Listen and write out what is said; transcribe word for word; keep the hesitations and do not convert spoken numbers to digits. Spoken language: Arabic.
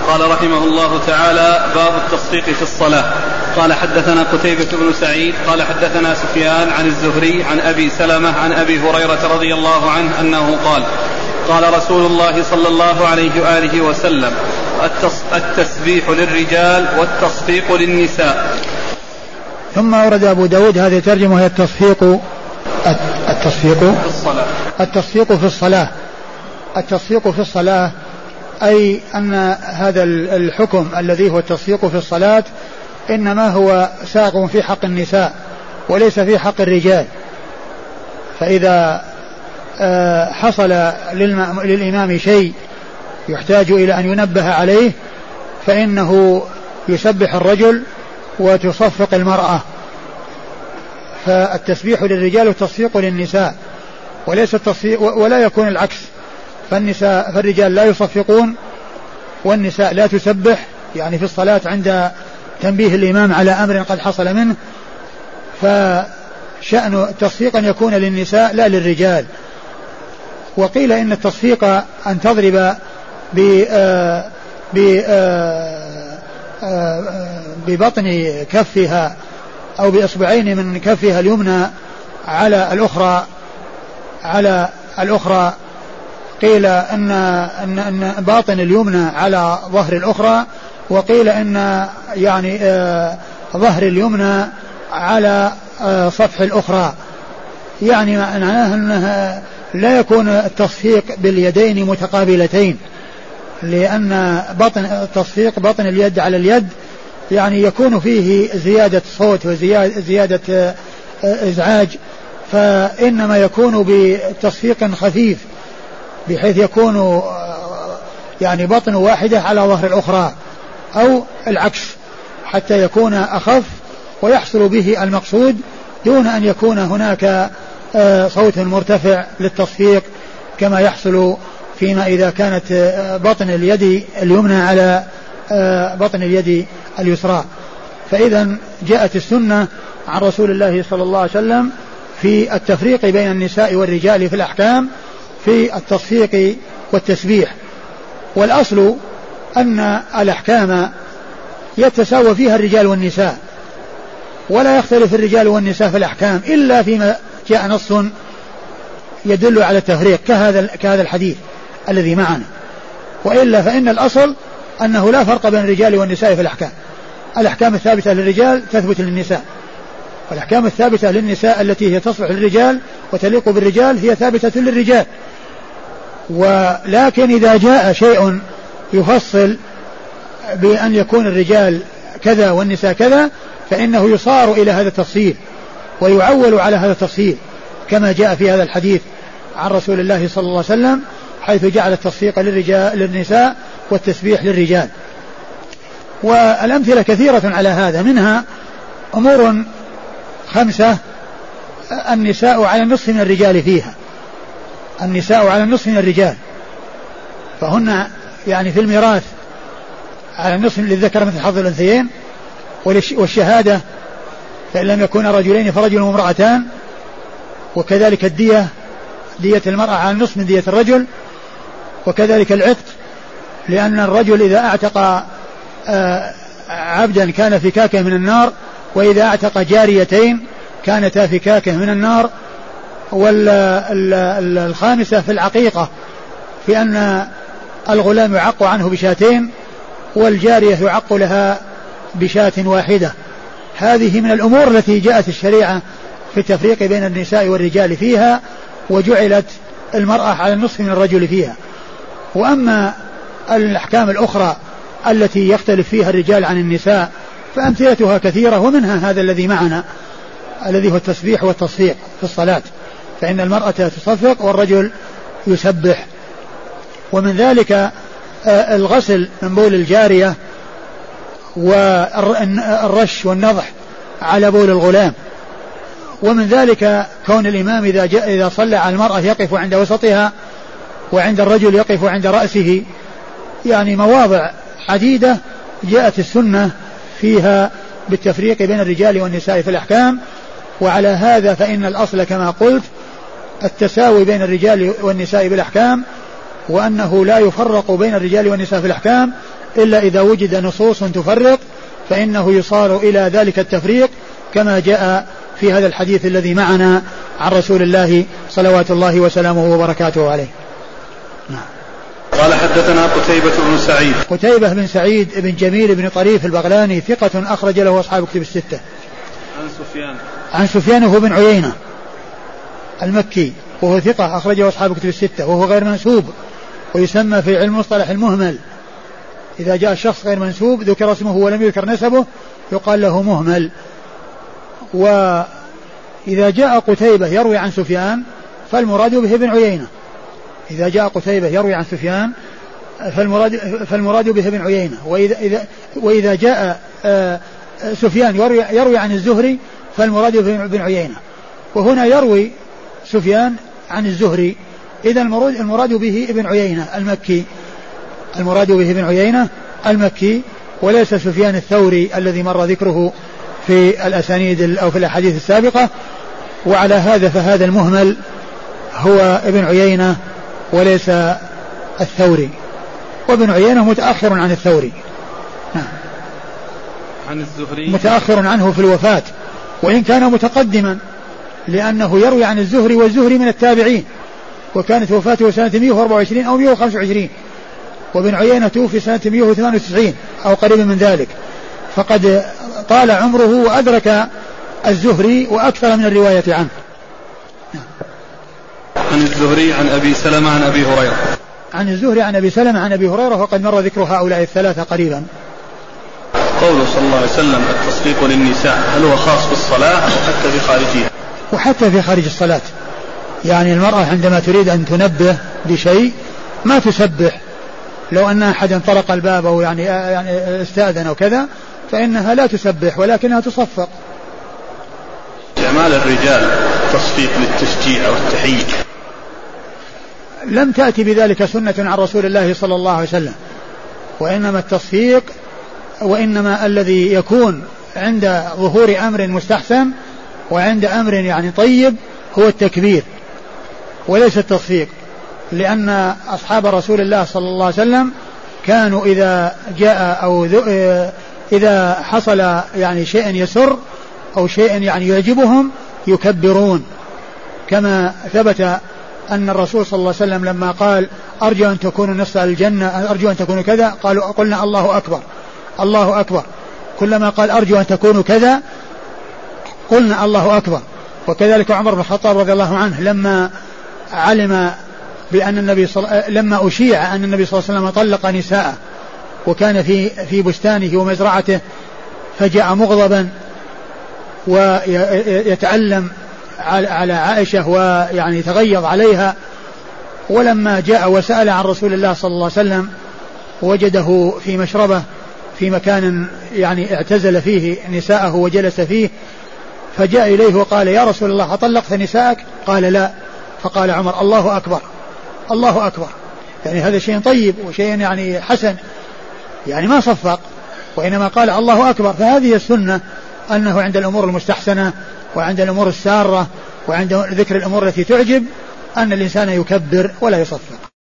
قال رحمه الله تعالى: باب التصفيق في الصلاة. قال حدثنا قتيبة بن سعيد قال حدثنا سفيان عن الزهري عن أبي سلمة عن أبي هريرة رضي الله عنه أنه قال: قال رسول الله صلى الله عليه وآله وسلم: التسبيح للرجال والتصفيق للنساء. ثم أورد أبو داود هذه الترجمة وهي التصفيق التصفيق في الصلاة. التصفيق في الصلاة التصفيق في الصلاة أي أن هذا الحكم الذي هو التصفيق في الصلاة إنما هو ساق في حق النساء وليس في حق الرجال. فإذا حصل للإمام شيء يحتاج إلى أن ينبه عليه فإنه يسبح الرجل وتصفق المرأة. فالتسبيح للرجال والتصفيق للنساء، وليس التصفيق ولا يكون العكس، فالنساء فالرجال لا يصفقون والنساء لا تسبح، يعني في الصلاة عند تنبيه الإمام على أمر قد حصل منه، فشأن التصفيق أن يكون للنساء لا للرجال. وقيل إن التصفيق أن تضرب ببطن كفها أو بإصبعين من كفها اليمنى على الأخرى على الأخرى قيل إن, إن, إن باطن اليمنى على ظهر الأخرى، وقيل إن يعني آه ظهر اليمنى على آه صفح الأخرى، يعني معناه أنه لا يكون التصفيق باليدين متقابلتين، لأن بطن التصفيق بطن اليد على اليد يعني يكون فيه زيادة صوت وزيادة آه إزعاج، فإنما يكون بتصفيق خفيف بحيث يكون يعني بطن واحدة على ظهر الأخرى أو العكس حتى يكون أخف ويحصل به المقصود دون أن يكون هناك صوت مرتفع للتصفيق كما يحصل فيما إذا كانت بطن اليد اليمنى على بطن اليد اليسرى. فإذا جاءت السنة عن رسول الله صلى الله عليه وسلم في التفريق بين النساء والرجال في الأحكام في التصفيق والتسبيح. والأصل أن الأحكام يتساوى فيها الرجال والنساء، ولا يختلف الرجال والنساء في الأحكام إلا فيما جاء نص يدل على التفريق كهذا كهذا الحديث الذي معنا، وإلا فإن الأصل أنه لا فرق بين الرجال والنساء في الأحكام. الأحكام الثابتة للرجال تثبت للنساء، والأحكام الثابتة للنساء التي هي تصلح للرجال وتليق بالرجال هي ثابتة للرجال. ولكن إذا جاء شيء يفصل بأن يكون الرجال كذا والنساء كذا فإنه يصار إلى هذا التفصيل ويعول على هذا التفصيل كما جاء في هذا الحديث عن رسول الله صلى الله عليه وسلم حيث جعل التصفيق للرجال للنساء والتسبيح للرجال. والأمثلة كثيرة على هذا، منها أمور خمسة النساء على النصف من الرجال فيها، النساء على النصف من الرجال، فهن يعني في الميراث على النصف للذكر مثل حظ الأنثيين، والشهادة فإن لم يكون رجلين فرجل وامرأتان، وكذلك الدية دية المرأة على النصف من دية الرجل، وكذلك العتق لأن الرجل إذا اعتق عبدا كان فكاكه من النار، وإذا اعتق جاريتين كانتا فكاكه من النار. والخامسة في العقيقة في أن الغلام يعق عنه بشاتين والجارية يعق لها بشاة واحدة. هذه من الأمور التي جاءت الشريعة في التفريق بين النساء والرجال فيها، وجعلت المرأة على النصف من الرجل فيها. وأما الأحكام الأخرى التي يختلف فيها الرجال عن النساء فأمثلتها كثيرة، ومنها هذا الذي معنا الذي هو التسبيح والتصفيق في الصلاة، فإن المرأة تصفق والرجل يسبح. ومن ذلك الغسل من بول الجارية والرش والنضح على بول الغلام. ومن ذلك كون الإمام إذا, جاء إذا صلى على المرأة يقف عند وسطها وعند الرجل يقف عند رأسه، يعني مواضع عديدة جاءت السنة فيها بالتفريق بين الرجال والنساء في الأحكام. وعلى هذا فإن الأصل كما قلت التساوي بين الرجال والنساء بالأحكام، وأنه لا يفرق بين الرجال والنساء في الأحكام إلا إذا وجد نصوص تفرق فإنه يصار إلى ذلك التفريق كما جاء في هذا الحديث الذي معنا عن رسول الله صلوات الله وسلامه وبركاته عليه. نعم. قال حدثنا قتيبة بن سعيد. قتيبة بن سعيد بن جميل بن طريف البغلاني ثقة أخرج له أصحاب كتب الستة. عن سفيان. عن سفيان هو بن عيينة المكي وهو ثقة أخرجه أصحاب كتب الستة وهو غير منسوب ويسمى في علم مصطلح المهمل. إذا جاء الشخص غير منسوب ذكر اسمه ولم يذكر نسبه يقال له مهمل. وإذا جاء قتيبة يروي عن سفيان فالمراد به ابن عيينة. إذا جاء قتيبة يروي عن سفيان فالمراد, فالمراد به ابن عيينة. وإذا, إذا وإذا جاء سفيان يروي, يروي عن الزهري فالمراد به ابن عيينة. وهنا يروي سفيان عن الزهري إذا المراد به ابن عيينة المكي. المراد به ابن عيينة المكي وليس سفيان الثوري الذي مر ذكره في الأسانيد أو في الأحاديث السابقة. وعلى هذا فهذا المهمل هو ابن عيينة وليس الثوري. وابن عيينة متأخر عن الثوري. نعم. عن الزهري متأخر عنه في الوفاة وإن كان متقدما لأنه يروي عن الزهري والزهري من التابعين وكانت وفاته سنة مئة وأربعة وعشرين أو مئة وخمسة وعشرين وابن عيينة توفي سنة مئة وثمانية وتسعين أو قريب من ذلك فقد طال عمره وأدرك الزهري وأكثر من الرواية عنه. عن الزهري عن أبي سلمة عن أبي هريرة. عن الزهري عن أبي سلمة عن أبي هريرة وقد مر ذكر هؤلاء الثلاثة قريبا. قوله صلى الله عليه وسلم التصفيق للنساء هل هو خاص بالصلاة أو حتى في خارجها؟ وحتى في خارج الصلاة. يعني المرأة عندما تريد أن تنبه بشيء ما تسبح. لو أن أحدا طرق الباب أو يعني يعني استأذن أو كذا فإنها لا تسبح ولكنها تصفق. استعمال الرجال تصفيق للتشجيع أو التحييك لم تأتي بذلك سنة عن رسول الله صلى الله عليه وسلم. وإنما التصفيق وإنما الذي يكون عند ظهور أمر مستحسن وعند أمر يعني طيب هو التكبير وليس التصفيق. لأن أصحاب رسول الله صلى الله عليه وسلم كانوا إذا جاء أو إذا حصل يعني شيء يسر أو شيء يعني يعجبهم يكبرون كما ثبت أن الرسول صلى الله عليه وسلم لما قال أرجو أن تكونوا نصف الجنة أرجو أن تكونوا كذا قالوا قلنا الله أكبر الله أكبر. كلما قال أرجو أن تكونوا كذا قلنا الله أكبر. وكذلك عمر بن الخطاب رضي الله عنه لما علم بأن النبي صل... لما أشيع أن النبي صلى الله عليه وسلم طلق نساءه وكان في في بستانه ومزرعته فجاء مغضبا ويتألم على عائشة ويعني تغيظ عليها. ولما جاء وسأل عن رسول الله صلى الله عليه وسلم وجده في مشربه في مكان يعني اعتزل فيه نساءه وجلس فيه فجاء إليه وقال يا رسول الله أطلقت نساءك؟ قال لا. فقال عمر الله أكبر الله أكبر. يعني هذا شيء طيب وشيء يعني حسن يعني ما صفق وإنما قال الله أكبر. فهذه السنة أنه عند الأمور المستحسنة وعند الأمور السارة وعند ذكر الأمور التي تعجب أن الإنسان يكبر ولا يصفق.